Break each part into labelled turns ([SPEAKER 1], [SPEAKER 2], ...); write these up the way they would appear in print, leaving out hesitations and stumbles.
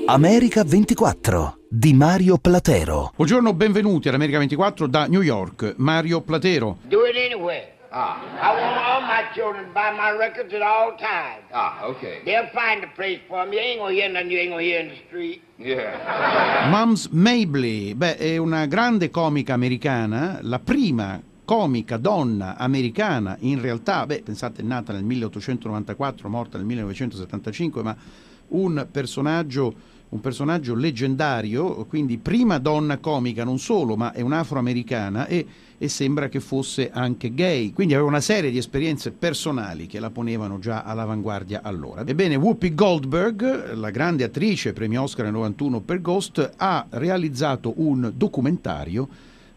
[SPEAKER 1] America 24 di Mario Platero.
[SPEAKER 2] Buongiorno, benvenuti all'America 24 da New York. Mario Platero.
[SPEAKER 3] Do it anywhere. I want all my children to buy my records at all times.
[SPEAKER 4] Okay.
[SPEAKER 3] They'll find a place for me. You ain't gonna hear nothing you ain't gonna hear in the street.
[SPEAKER 4] Yeah.
[SPEAKER 2] Mums Mabley, è una grande comica americana, la prima comica donna americana in realtà, pensate, è nata nel 1894, morta nel 1975, ma un personaggio leggendario, quindi prima donna comica non solo, ma è un'afroamericana e sembra che fosse anche gay, quindi aveva una serie di esperienze personali che la ponevano già all'avanguardia allora. Ebbene, Whoopi Goldberg, la grande attrice, premio Oscar nel 91 per Ghost, ha realizzato un documentario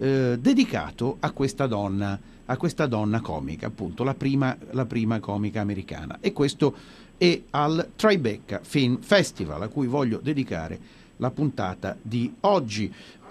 [SPEAKER 2] dedicato a questa donna comica, appunto la prima comica americana, e questo è al Tribeca Film Festival, a cui voglio dedicare la puntata di oggi.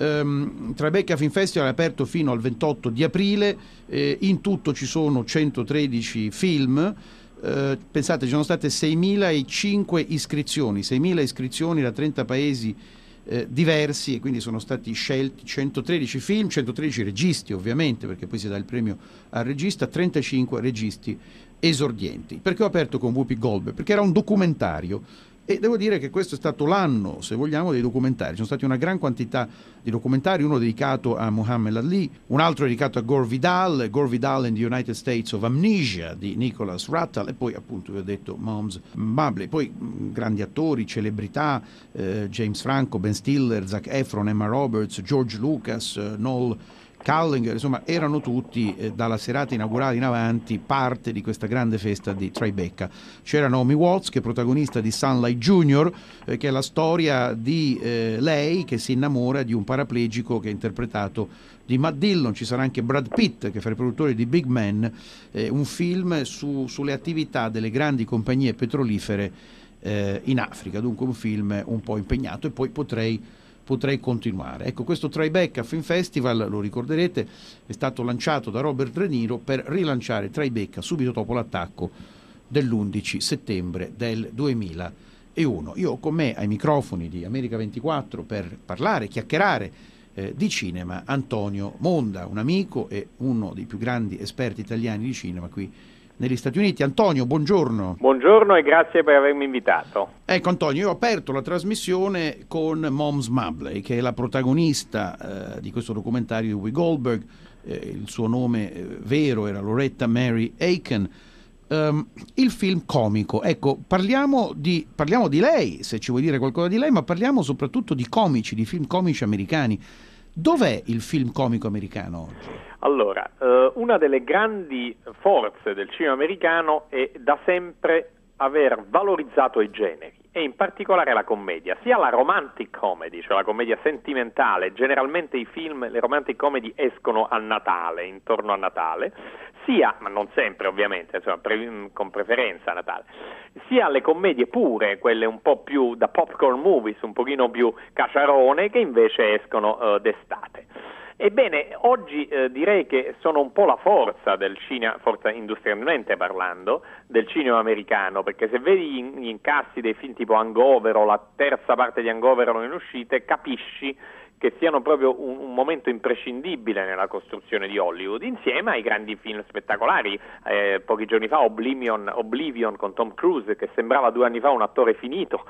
[SPEAKER 2] Tribeca Film Festival è aperto fino al 28 di aprile, in tutto ci sono 113 film. Pensate, ci sono state 6.005 iscrizioni, 6.000 iscrizioni da 30 paesi diversi, e quindi sono stati scelti 113 film, 113 registi ovviamente, perché poi si dà il premio al regista, 35 registi esordienti. Perché ho aperto con Whoopi Goldberg? Perché era un documentario, e devo dire che questo è stato l'anno, se vogliamo, dei documentari. Ci sono stati una gran quantità di documentari, uno dedicato a Muhammad Ali, un altro dedicato a Gore Vidal in the United States of Amnesia di Nicholas Rattal, e poi appunto vi ho detto Mums Mabley. Poi grandi attori, celebrità, James Franco, Ben Stiller, Zac Efron, Emma Roberts, George Lucas, Noel Callinger, insomma erano tutti dalla serata inaugurale in avanti parte di questa grande festa di Tribeca. C'era Naomi Watts, che è protagonista di Sunlight Junior, che è la storia di lei che si innamora di un paraplegico che è interpretato di Matt Dillon. Ci sarà anche Brad Pitt, che fa il produttore di Big Man, un film sulle attività delle grandi compagnie petrolifere in Africa, dunque un film un po' impegnato, e poi potrei continuare. Ecco, questo Tribeca Film Festival, lo ricorderete, è stato lanciato da Robert De Niro per rilanciare Tribeca subito dopo l'attacco dell'11 settembre del 2001. Io ho con me ai microfoni di America 24 per parlare, chiacchierare di cinema Antonio Monda, un amico e uno dei più grandi esperti italiani di cinema qui negli Stati Uniti. Antonio, buongiorno.
[SPEAKER 5] Buongiorno e grazie per avermi invitato.
[SPEAKER 2] Ecco Antonio, io ho aperto la trasmissione con Mums Mabley, che è la protagonista di questo documentario di Whoopi Goldberg. Il suo nome vero era Loretta Mary Aiken. Il film comico, ecco, parliamo di lei, se ci vuoi dire qualcosa di lei, ma parliamo soprattutto di comici, di film comici americani. Dov'è il film comico americano oggi?
[SPEAKER 5] Allora, una delle grandi forze del cinema americano è da sempre aver valorizzato i generi, e in particolare la commedia, sia la romantic comedy, cioè la commedia sentimentale. Generalmente i film, le romantic comedy escono a Natale, intorno a Natale, sia, ma non sempre ovviamente, insomma, con preferenza a Natale, sia le commedie pure, quelle un po' più da popcorn movies, un pochino più caciarone, che invece escono d'estate. Ebbene, oggi direi che sono un po' la forza del cinema, forza industrialmente parlando, del cinema americano, perché se vedi gli incassi dei film tipo Hangover o la terza parte di Hangover in uscite, capisci che siano proprio un momento imprescindibile nella costruzione di Hollywood, insieme ai grandi film spettacolari. Pochi giorni fa Oblivion con Tom Cruise, che sembrava 2 anni fa un attore finito,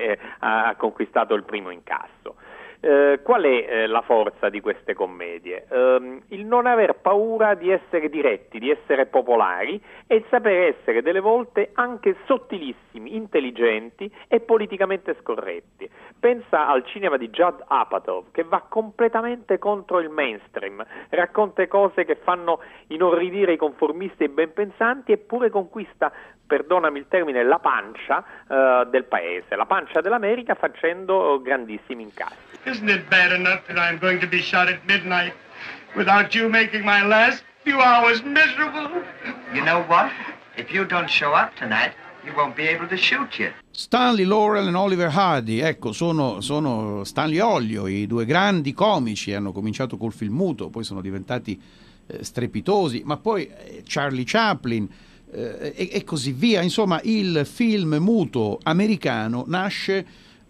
[SPEAKER 5] ha conquistato il primo incasso. Qual è la forza di queste commedie? Il non aver paura di essere diretti, di essere popolari, e il sapere essere delle volte anche sottilissimi, intelligenti e politicamente scorretti. Pensa al cinema di Judd Apatow, che va completamente contro il mainstream, racconta cose che fanno inorridire i conformisti e i ben pensanti, eppure conquista, perdonami il termine, la pancia del paese, la pancia dell'America, facendo grandissimi incassi.
[SPEAKER 6] Isn't it bad enough that I'm going to be shot at midnight without you making my last few hours miserable?
[SPEAKER 7] You know what? If you don't show up tonight, you won't be able to shoot you.
[SPEAKER 2] Stanley Laurel e Oliver Hardy, ecco, sono Stanley e Ollio, i due grandi comici. Hanno cominciato col film muto, poi sono diventati strepitosi, ma poi Charlie Chaplin e così via. Insomma, il film muto americano nasce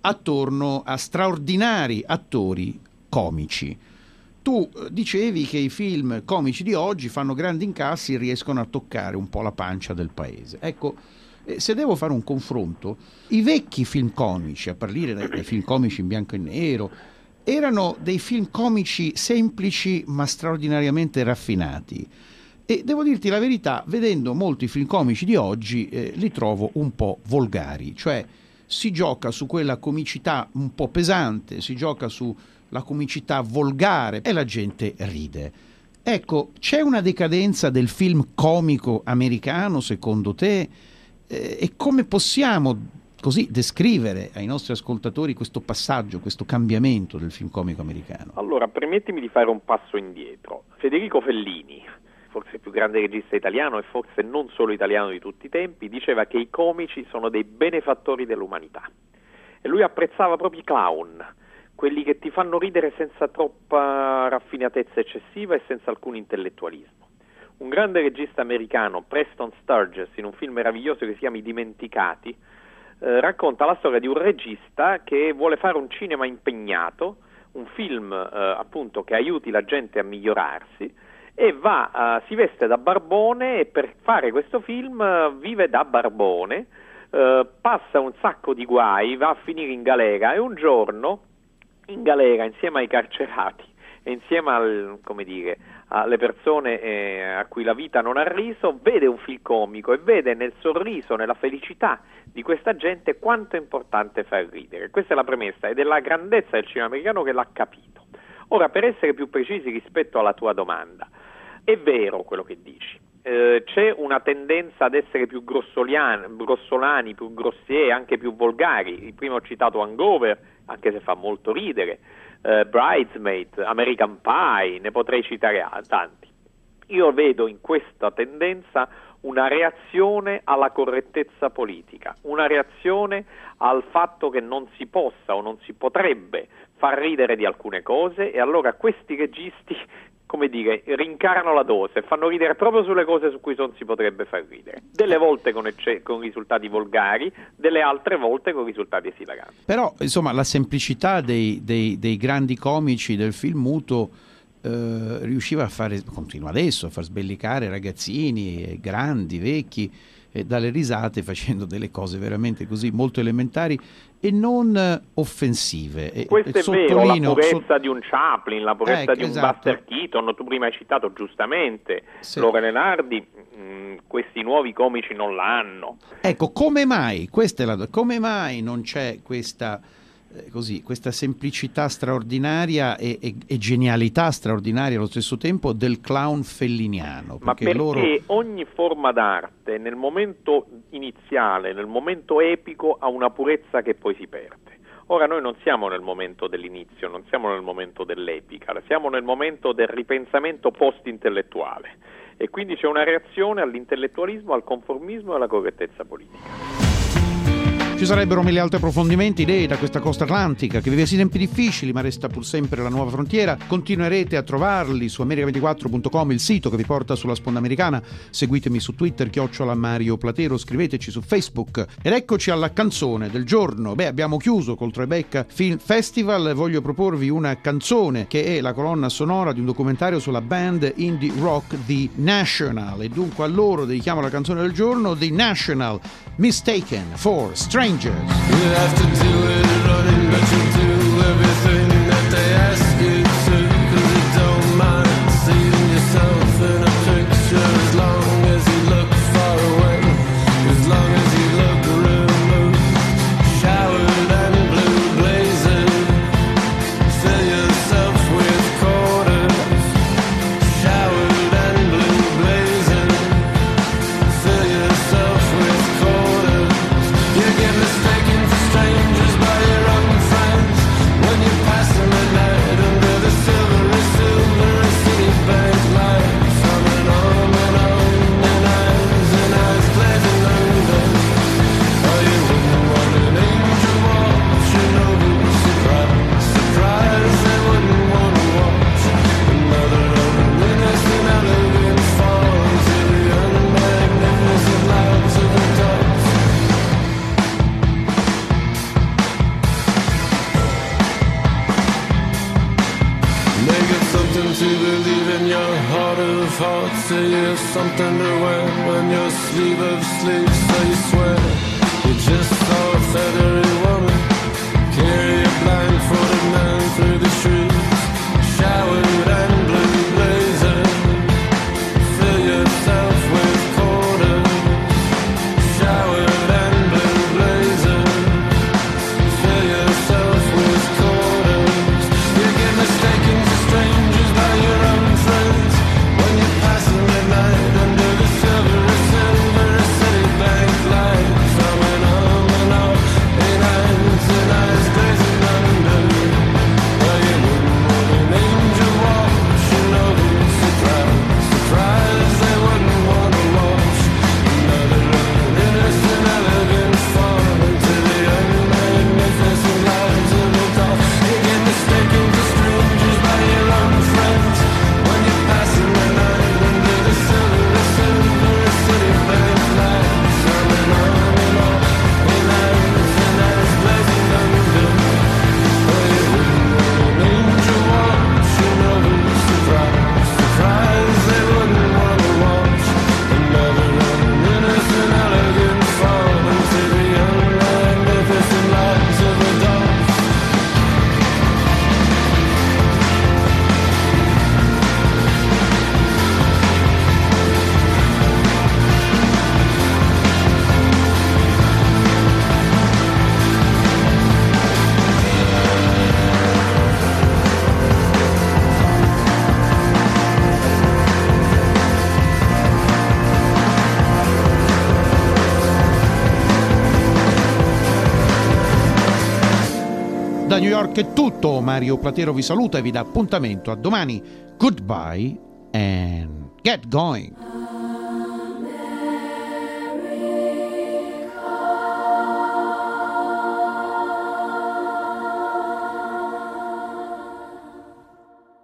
[SPEAKER 2] attorno a straordinari attori comici. Tu dicevi che i film comici di oggi fanno grandi incassi e riescono a toccare un po' la pancia del paese. Ecco, se devo fare un confronto, i vecchi film comici, a partire dai film comici in bianco e nero, erano dei film comici semplici ma straordinariamente raffinati. E devo dirti la verità, vedendo molti film comici di oggi li trovo un po' volgari, cioè si gioca su quella comicità un po' pesante, si gioca sulla comicità volgare e la gente ride. Ecco, c'è una decadenza del film comico americano secondo te? E come possiamo così descrivere ai nostri ascoltatori questo passaggio, questo cambiamento del film comico americano?
[SPEAKER 5] Allora, permettimi di fare un passo indietro. Federico Fellini, forse il più grande regista italiano e forse non solo italiano di tutti i tempi, diceva che i comici sono dei benefattori dell'umanità. E lui apprezzava proprio i clown, quelli che ti fanno ridere senza troppa raffinatezza eccessiva e senza alcun intellettualismo. Un grande regista americano, Preston Sturges, in un film meraviglioso che si chiama I Dimenticati, racconta la storia di un regista che vuole fare un cinema impegnato, un film appunto che aiuti la gente a migliorarsi, e si veste da barbone e per fare questo film vive da barbone, passa un sacco di guai, va a finire in galera e un giorno in galera insieme ai carcerati e insieme alle persone a cui la vita non ha riso, vede un film comico e vede nel sorriso, nella felicità di questa gente quanto è importante far ridere. Questa è la premessa ed è la grandezza del cinema americano che l'ha capito. Ora, per essere più precisi rispetto alla tua domanda, è vero quello che dici. C'è una tendenza ad essere più grossolani, più grossieri, anche più volgari. Prima ho citato Hangover, anche se fa molto ridere, Bridesmaid, American Pie, ne potrei citare tanti. Io vedo in questa tendenza una reazione alla correttezza politica, una reazione al fatto che non si possa o non si potrebbe far ridere di alcune cose, e allora questi registi, rincarano la dose e fanno ridere proprio sulle cose su cui non si potrebbe far ridere. Delle volte con risultati volgari, delle altre volte con risultati esilaranti.
[SPEAKER 2] Però, insomma, la semplicità dei grandi comici del film muto riusciva continua adesso, a far sbellicare ragazzini, grandi, vecchi, dalle risate, facendo delle cose veramente così molto elementari e non offensive.
[SPEAKER 5] Questo è vero, la purezza di un Chaplin, la purezza di un Buster Keaton. Tu prima hai citato giustamente Laurel e Hardy, questi nuovi comici non l'hanno.
[SPEAKER 2] Ecco, come mai? Questa è come mai non c'è questa semplicità straordinaria e genialità straordinaria allo stesso tempo del clown felliniano?
[SPEAKER 5] Perché ogni forma d'arte nel momento iniziale, nel momento epico, ha una purezza che poi si perde. Ora noi non siamo nel momento dell'inizio, non siamo nel momento dell'epica, siamo nel momento del ripensamento post-intellettuale, e quindi c'è una reazione all'intellettualismo, al conformismo e alla correttezza politica.
[SPEAKER 2] Ci sarebbero mille altri approfondimenti, idee da questa costa atlantica che vive sì tempi difficili ma resta pur sempre la nuova frontiera. Continuerete a trovarli su america24.com, il sito che vi porta sulla sponda americana. Seguitemi su Twitter @Mario Platero, scriveteci su Facebook. Ed eccoci alla canzone del giorno. Abbiamo chiuso col Tribeca Film Festival. Voglio proporvi una canzone che è la colonna sonora di un documentario sulla band indie rock The National, e dunque a loro dedichiamo la canzone del giorno, The National, Mistaken for Strangers.
[SPEAKER 8] You have to do it running, but you do everything that they ask you to, 'cause you don't mind seeing yourself in a picture, as long as you look far away, as long as you look removed. Showered and blue blazing, fill yourself with quarters. Showered and blue blazing, fill yourself with quarters. You get mistaken for strangers by your own friends when you pass learn to believe in your heart of hearts. So you have something to wear on your sleeve of sleeves. So you swear you just saw a feathery woman carry a blindfolded man through the streets, showered and blue blazer. Fill yourself with quarters, showered and blue blazer. Fill yourself with quarters. You get mistaken for strangers by your own friends when you're passing midnight under the silver city bank lights. Coming on and off in eyes glazing under. Well, you wouldn't want an angel watching over. Surprise, surprise, they wouldn't want to watch another innocent, elegant fall into the unmagnificent lives of the doll. You get mistaken for strangers by your own friends when you're passing the night under the silver city bank lights. Coming on and off in eyes blazing under. Well, you wouldn't want an angel watching over. Surprise, surprise, they wouldn't want to watch another innocent, elegant fall into the unmagnificent lives of adults.
[SPEAKER 2] Da New York è tutto, Mario Platero vi saluta e vi dà appuntamento a domani. Goodbye and get going.